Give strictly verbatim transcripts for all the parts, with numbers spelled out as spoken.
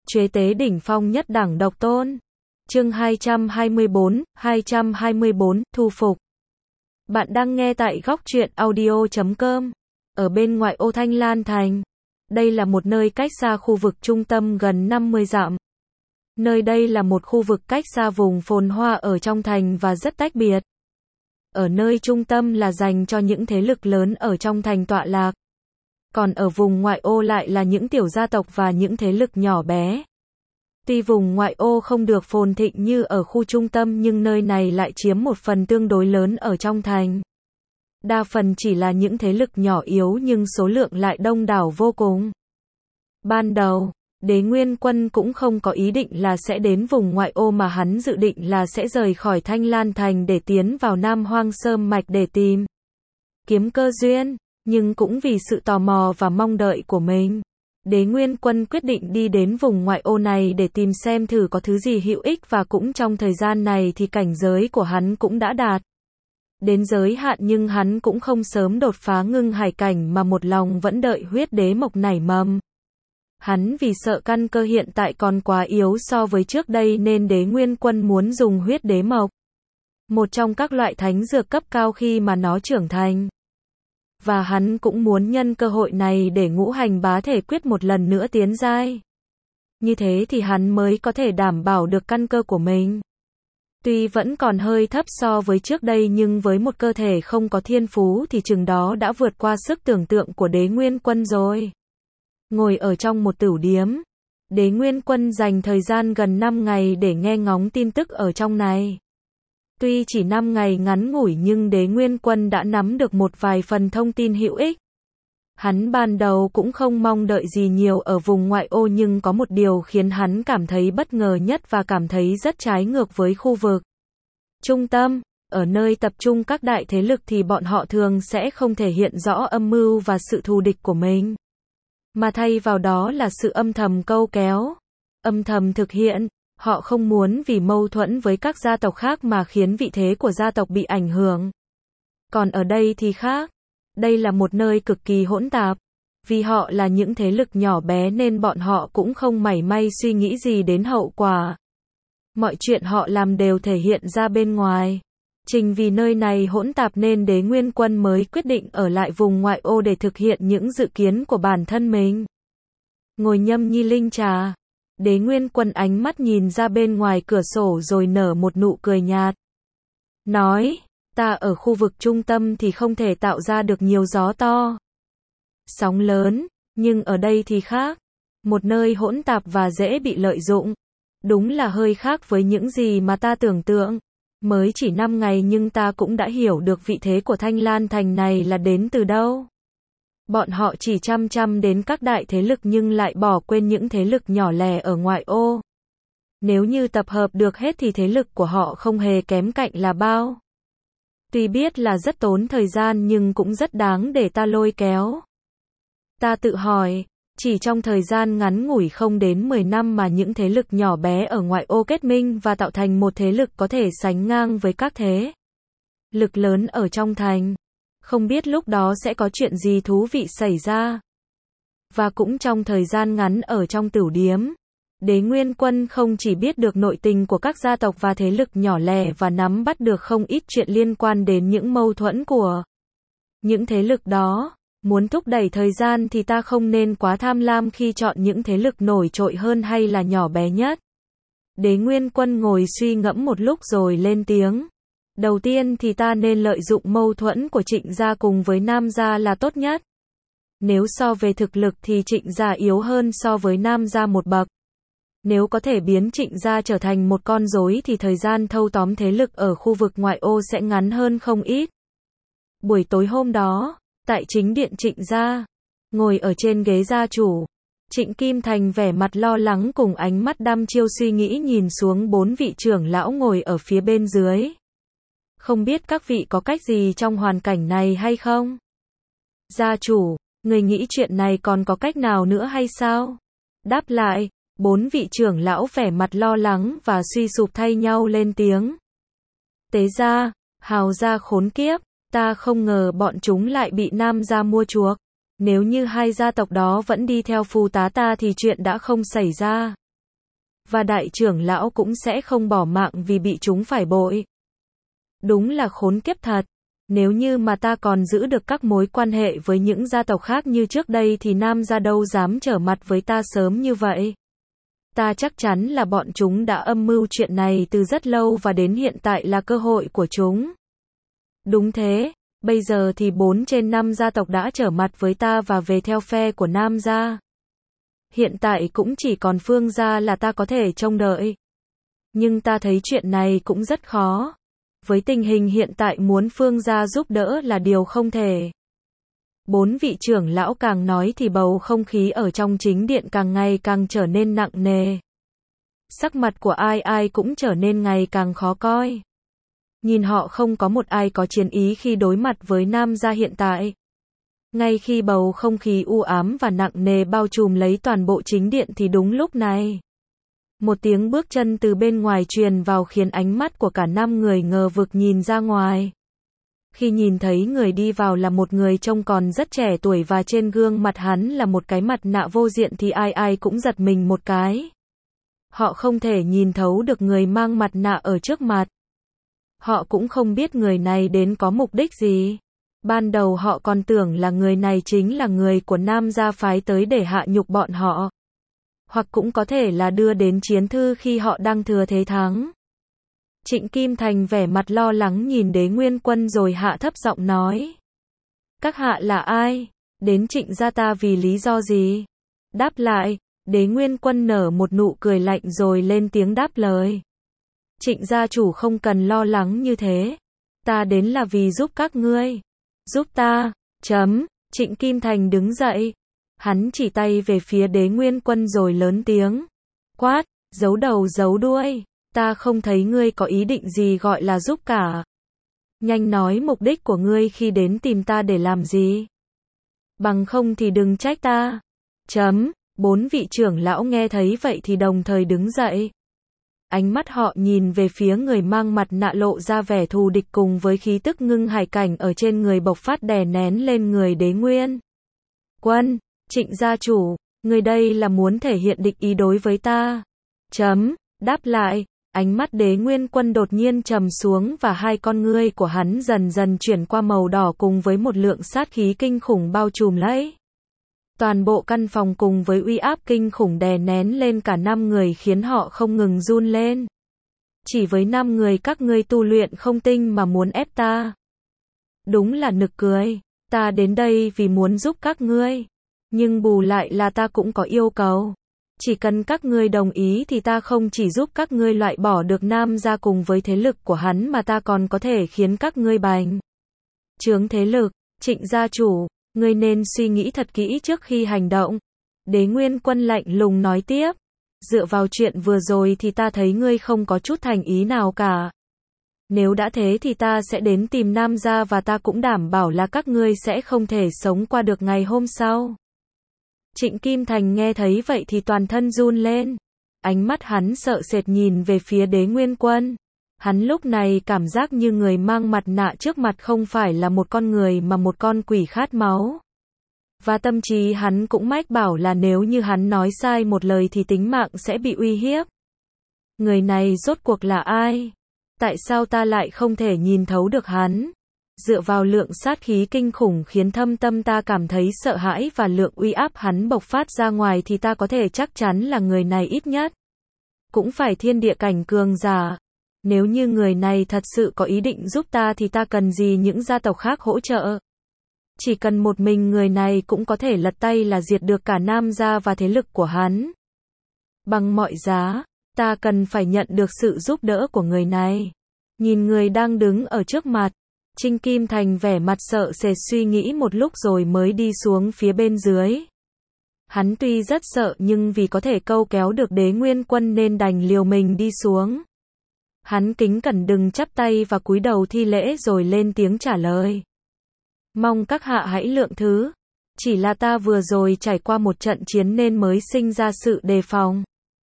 Chế tế đỉnh phong nhất đẳng độc tôn. Chương hai trăm hai mươi bốn, hai trăm hai mươi bốn, thu phục. Bạn đang nghe tại góc truyện audio chấm com. Ở bên ngoại ô Thanh Lan Thành. Đây là một nơi cách xa khu vực trung tâm gần năm mươi dặm. Nơi đây là một khu vực cách xa vùng phồn hoa ở trong thành và rất tách biệt. Ở nơi trung tâm là dành cho những thế lực lớn ở trong thành tọa lạc. Còn ở vùng ngoại ô lại là những tiểu gia tộc và những thế lực nhỏ bé. Tuy vùng ngoại ô không được phồn thịnh như ở khu trung tâm nhưng nơi này lại chiếm một phần tương đối lớn ở trong thành. Đa phần chỉ là những thế lực nhỏ yếu nhưng số lượng lại đông đảo vô cùng. Ban đầu, Đế Nguyên Quân cũng không có ý định là sẽ đến vùng ngoại ô mà hắn dự định là sẽ rời khỏi Thanh Lan Thành để tiến vào Nam Hoang Sơn Mạch để tìm kiếm cơ duyên, nhưng cũng vì sự tò mò và mong đợi của mình. Đế Nguyên Quân quyết định đi đến vùng ngoại ô này để tìm xem thử có thứ gì hữu ích và cũng trong thời gian này thì cảnh giới của hắn cũng đã đạt đến giới hạn nhưng hắn cũng không sớm đột phá ngưng hải cảnh mà một lòng vẫn đợi huyết đế mộc nảy mầm. Hắn vì sợ căn cơ hiện tại còn quá yếu so với trước đây nên Đế Nguyên Quân muốn dùng huyết đế mộc, một trong các loại thánh dược cấp cao khi mà nó trưởng thành. Và hắn cũng muốn nhân cơ hội này để ngũ hành bá thể quyết một lần nữa tiến giai. Như thế thì hắn mới có thể đảm bảo được căn cơ của mình. Tuy vẫn còn hơi thấp so với trước đây nhưng với một cơ thể không có thiên phú thì chừng đó đã vượt qua sức tưởng tượng của Đế Nguyên Quân rồi. Ngồi ở trong một tửu điếm, Đế Nguyên Quân dành thời gian gần năm ngày để nghe ngóng tin tức ở trong này. Tuy chỉ năm ngày ngắn ngủi nhưng Đế Nguyên Quân đã nắm được một vài phần thông tin hữu ích. Hắn ban đầu cũng không mong đợi gì nhiều ở vùng ngoại ô nhưng có một điều khiến hắn cảm thấy bất ngờ nhất và cảm thấy rất trái ngược với khu vực trung tâm. Ở nơi tập trung các đại thế lực thì bọn họ thường sẽ không thể hiện rõ âm mưu và sự thù địch của mình. Mà thay vào đó là sự âm thầm câu kéo, âm thầm thực hiện. Họ không muốn vì mâu thuẫn với các gia tộc khác mà khiến vị thế của gia tộc bị ảnh hưởng. Còn ở đây thì khác. Đây là một nơi cực kỳ hỗn tạp. Vì họ là những thế lực nhỏ bé nên bọn họ cũng không mảy may suy nghĩ gì đến hậu quả. Mọi chuyện họ làm đều thể hiện ra bên ngoài. Chính vì nơi này hỗn tạp nên Đế Nguyên Quân mới quyết định ở lại vùng ngoại ô để thực hiện những dự kiến của bản thân mình. Ngồi nhâm nhi linh trà. Đế Nguyên Quân ánh mắt nhìn ra bên ngoài cửa sổ rồi nở một nụ cười nhạt. Nói, ta ở khu vực trung tâm thì không thể tạo ra được nhiều gió to, sóng lớn, nhưng ở đây thì khác. Một nơi hỗn tạp và dễ bị lợi dụng. Đúng là hơi khác với những gì mà ta tưởng tượng. Mới chỉ năm ngày nhưng ta cũng đã hiểu được vị thế của Thanh Lan Thành này là đến từ đâu. Bọn họ chỉ chăm chăm đến các đại thế lực nhưng lại bỏ quên những thế lực nhỏ lẻ ở ngoại ô. Nếu như tập hợp được hết thì thế lực của họ không hề kém cạnh là bao. Tuy biết là rất tốn thời gian nhưng cũng rất đáng để ta lôi kéo. Ta tự hỏi, chỉ trong thời gian ngắn ngủi không đến mười năm mà những thế lực nhỏ bé ở ngoại ô kết minh và tạo thành một thế lực có thể sánh ngang với các thế lực lớn ở trong thành. Không biết lúc đó sẽ có chuyện gì thú vị xảy ra. Và cũng trong thời gian ngắn ở trong tửu điếm, Đế Nguyên Quân không chỉ biết được nội tình của các gia tộc và thế lực nhỏ lẻ và nắm bắt được không ít chuyện liên quan đến những mâu thuẫn của những thế lực đó. Muốn thúc đẩy thời gian thì ta không nên quá tham lam khi chọn những thế lực nổi trội hơn hay là nhỏ bé nhất. Đế Nguyên Quân ngồi suy ngẫm một lúc rồi lên tiếng. Đầu tiên thì ta nên lợi dụng mâu thuẫn của Trịnh gia cùng với Nam gia là tốt nhất. Nếu so về thực lực thì Trịnh gia yếu hơn so với Nam gia một bậc. Nếu có thể biến Trịnh gia trở thành một con rối thì thời gian thâu tóm thế lực ở khu vực ngoại ô sẽ ngắn hơn không ít. Buổi tối hôm đó, tại chính điện Trịnh gia, ngồi ở trên ghế gia chủ, Trịnh Kim Thành vẻ mặt lo lắng cùng ánh mắt đăm chiêu suy nghĩ nhìn xuống bốn vị trưởng lão ngồi ở phía bên dưới. Không biết các vị có cách gì trong hoàn cảnh này hay không? Gia chủ, người nghĩ chuyện này còn có cách nào nữa hay sao? Đáp lại, bốn vị trưởng lão vẻ mặt lo lắng và suy sụp thay nhau lên tiếng. Tế gia, Hào gia khốn kiếp, ta không ngờ bọn chúng lại bị Nam gia mua chuộc. Nếu như hai gia tộc đó vẫn đi theo phù tá ta thì chuyện đã không xảy ra. và đại trưởng lão cũng sẽ không bỏ mạng vì bị chúng phải bội. Đúng là khốn kiếp thật. Nếu như mà ta còn giữ được các mối quan hệ với những gia tộc khác như trước đây thì Nam gia đâu dám trở mặt với ta sớm như vậy. Ta chắc chắn là bọn chúng đã âm mưu chuyện này từ rất lâu và đến hiện tại là cơ hội của chúng. Đúng thế, bây giờ thì bốn trên năm gia tộc đã trở mặt với ta và về theo phe của Nam gia. Hiện tại cũng chỉ còn Phương gia là ta có thể trông đợi. Nhưng ta thấy chuyện này cũng rất khó. Với tình hình hiện tại muốn Phương gia giúp đỡ là điều không thể. Bốn vị trưởng lão càng nói thì bầu không khí ở trong chính điện càng ngày càng trở nên nặng nề. Sắc mặt của ai ai cũng trở nên ngày càng khó coi. Nhìn họ không có một ai có chiến ý khi đối mặt với Nam gia hiện tại. Ngay khi bầu không khí u ám và nặng nề bao trùm lấy toàn bộ chính điện thì đúng lúc này. Một tiếng bước chân từ bên ngoài truyền vào khiến ánh mắt của cả năm người ngờ vực nhìn ra ngoài. Khi nhìn thấy người đi vào là một người trông còn rất trẻ tuổi và trên gương mặt hắn là một cái mặt nạ vô diện thì ai ai cũng giật mình một cái. Họ không thể nhìn thấu được người mang mặt nạ ở trước mặt. Họ cũng không biết người này đến có mục đích gì. Ban đầu họ còn tưởng là người này chính là người của Nam gia phái tới để hạ nhục bọn họ. Hoặc cũng có thể là đưa đến chiến thư khi họ đang thừa thế thắng. Trịnh Kim Thành vẻ mặt lo lắng nhìn Đế Nguyên Quân rồi hạ thấp giọng nói. Các hạ là ai? Đến Trịnh gia ta vì lý do gì? Đáp lại, Đế Nguyên Quân nở một nụ cười lạnh rồi lên tiếng đáp lời. Trịnh gia chủ không cần lo lắng như thế. Ta đến là vì giúp các ngươi. Giúp ta, chấm, Trịnh Kim Thành đứng dậy. Hắn chỉ tay về phía Đế Nguyên Quân rồi lớn tiếng. Quát, giấu đầu giấu đuôi. Ta không thấy ngươi có ý định gì gọi là giúp cả. Nhanh nói mục đích của ngươi khi đến tìm ta để làm gì. Bằng không thì đừng trách ta. Chấm, bốn vị trưởng lão nghe thấy vậy thì đồng thời đứng dậy. Ánh mắt họ nhìn về phía người mang mặt nạ lộ ra vẻ thù địch cùng với khí tức ngưng hải cảnh ở trên người bộc phát đè nén lên người Đế Nguyên Quân. Trịnh gia chủ, người đây là muốn thể hiện địch ý đối với ta. Chấm, đáp lại, ánh mắt Đế Nguyên Quân đột nhiên trầm xuống và hai con ngươi của hắn dần dần chuyển qua màu đỏ cùng với một lượng sát khí kinh khủng bao trùm lấy. Toàn bộ căn phòng cùng với uy áp kinh khủng đè nén lên cả năm người khiến họ không ngừng run lên. Chỉ với năm người các ngươi tu luyện không tinh mà muốn ép ta. Đúng là nực cười, ta đến đây vì muốn giúp các ngươi. Nhưng bù lại là ta cũng có yêu cầu. Chỉ cần các ngươi đồng ý thì ta không chỉ giúp các ngươi loại bỏ được Nam gia cùng với thế lực của hắn mà ta còn có thể khiến các ngươi bành trướng thế lực. Trịnh gia chủ, ngươi nên suy nghĩ thật kỹ trước khi hành động. Đế Nguyên Quân lạnh lùng nói tiếp. Dựa vào chuyện vừa rồi thì ta thấy ngươi không có chút thành ý nào cả. Nếu đã thế thì ta sẽ đến tìm Nam gia và ta cũng đảm bảo là các ngươi sẽ không thể sống qua được ngày hôm sau. Trịnh Kim Thành nghe thấy vậy thì toàn thân run lên. Ánh mắt hắn sợ sệt nhìn về phía Đế Nguyên Quân. Hắn lúc này cảm giác như người mang mặt nạ trước mặt không phải là một con người mà một con quỷ khát máu. Và tâm trí hắn cũng mách bảo là nếu như hắn nói sai một lời thì tính mạng sẽ bị uy hiếp. Người này rốt cuộc là ai? Tại sao ta lại không thể nhìn thấu được hắn? Dựa vào lượng sát khí kinh khủng khiến thâm tâm ta cảm thấy sợ hãi và lượng uy áp hắn bộc phát ra ngoài thì ta có thể chắc chắn là người này ít nhất cũng phải thiên địa cảnh cường giả. Nếu như người này thật sự có ý định giúp ta thì ta cần gì những gia tộc khác hỗ trợ. Chỉ cần một mình người này cũng có thể lật tay là diệt được cả Nam gia và thế lực của hắn. Bằng mọi giá, ta cần phải nhận được sự giúp đỡ của người này. Nhìn người đang đứng ở trước mặt, Trịnh Kim Thành vẻ mặt sợ sệt suy nghĩ một lúc rồi mới đi xuống phía bên dưới. Hắn tuy rất sợ nhưng vì có thể câu kéo được Đế Nguyên Quân nên đành liều mình đi xuống. Hắn kính cẩn đừng chắp tay và cúi đầu thi lễ rồi lên tiếng trả lời. Mong các hạ hãy lượng thứ. Chỉ là ta vừa rồi trải qua một trận chiến nên mới sinh ra sự đề phòng.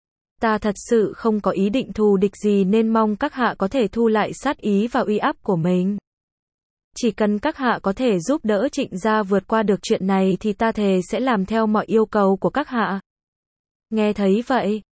Ta thật sự không có ý định thù địch gì nên mong các hạ có thể thu lại sát ý và uy áp của mình. Chỉ cần các hạ có thể giúp đỡ Trịnh gia vượt qua được chuyện này thì ta thề sẽ làm theo mọi yêu cầu của các hạ. Nghe thấy vậy,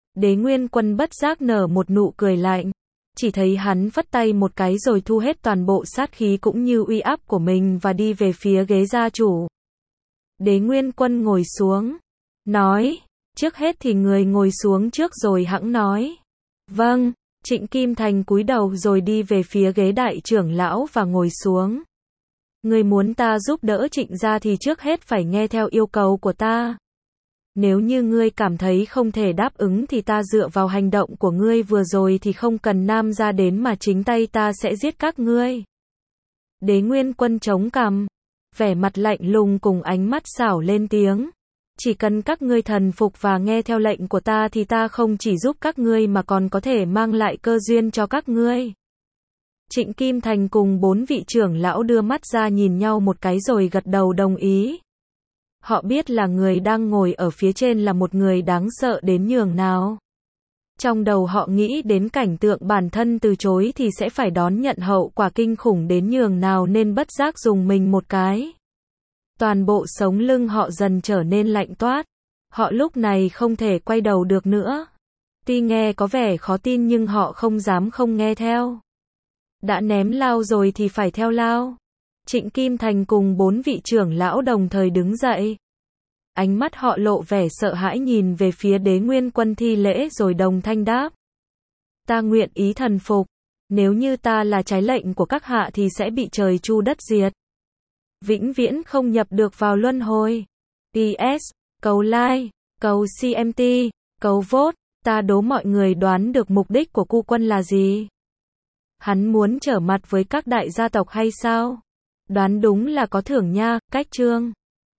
Đế Nguyên Quân bất giác nở một nụ cười lạnh. Chỉ thấy hắn phất tay một cái rồi thu hết toàn bộ sát khí cũng như uy áp của mình và đi về phía ghế gia chủ. Đế Nguyên Quân ngồi xuống. Nói, trước hết thì người ngồi xuống trước rồi hẵng nói. Vâng, Trịnh Kim Thành cúi đầu rồi đi về phía ghế đại trưởng lão và ngồi xuống. Người muốn ta giúp đỡ Trịnh gia thì trước hết phải nghe theo yêu cầu của ta. Nếu như ngươi cảm thấy không thể đáp ứng thì ta dựa vào hành động của ngươi vừa rồi thì không cần Nam gia đến mà chính tay ta sẽ giết các ngươi. Đế Nguyên Quân chống cằm, vẻ mặt lạnh lùng cùng ánh mắt xảo lên tiếng. Chỉ cần các ngươi thần phục và nghe theo lệnh của ta thì ta không chỉ giúp các ngươi mà còn có thể mang lại cơ duyên cho các ngươi. Trịnh Kim Thành cùng bốn vị trưởng lão đưa mắt ra nhìn nhau một cái rồi gật đầu đồng ý. Họ biết là người đang ngồi ở phía trên là một người đáng sợ đến nhường nào. Trong đầu họ nghĩ đến cảnh tượng bản thân từ chối thì sẽ phải đón nhận hậu quả kinh khủng đến nhường nào nên bất giác dùng mình một cái. Toàn bộ sống lưng họ dần trở nên lạnh toát. Họ lúc này không thể quay đầu được nữa. Tuy nghe có vẻ khó tin nhưng họ không dám không nghe theo. Đã ném lao rồi thì phải theo lao. Trịnh Kim Thành cùng bốn vị trưởng lão đồng thời đứng dậy. Ánh mắt họ lộ vẻ sợ hãi nhìn về phía Đế Nguyên Quân thi lễ rồi đồng thanh đáp. Ta nguyện ý thần phục. Nếu như ta là trái lệnh của các hạ thì sẽ bị trời chu đất diệt. Vĩnh viễn không nhập được vào luân hồi. pê ét. Cầu like, cầu xê em tê, cầu vote. Ta đố mọi người đoán được mục đích của Cu Quân là gì? Hắn muốn trở mặt với các đại gia tộc hay sao? Đoán đúng là có thưởng nha, cách chương.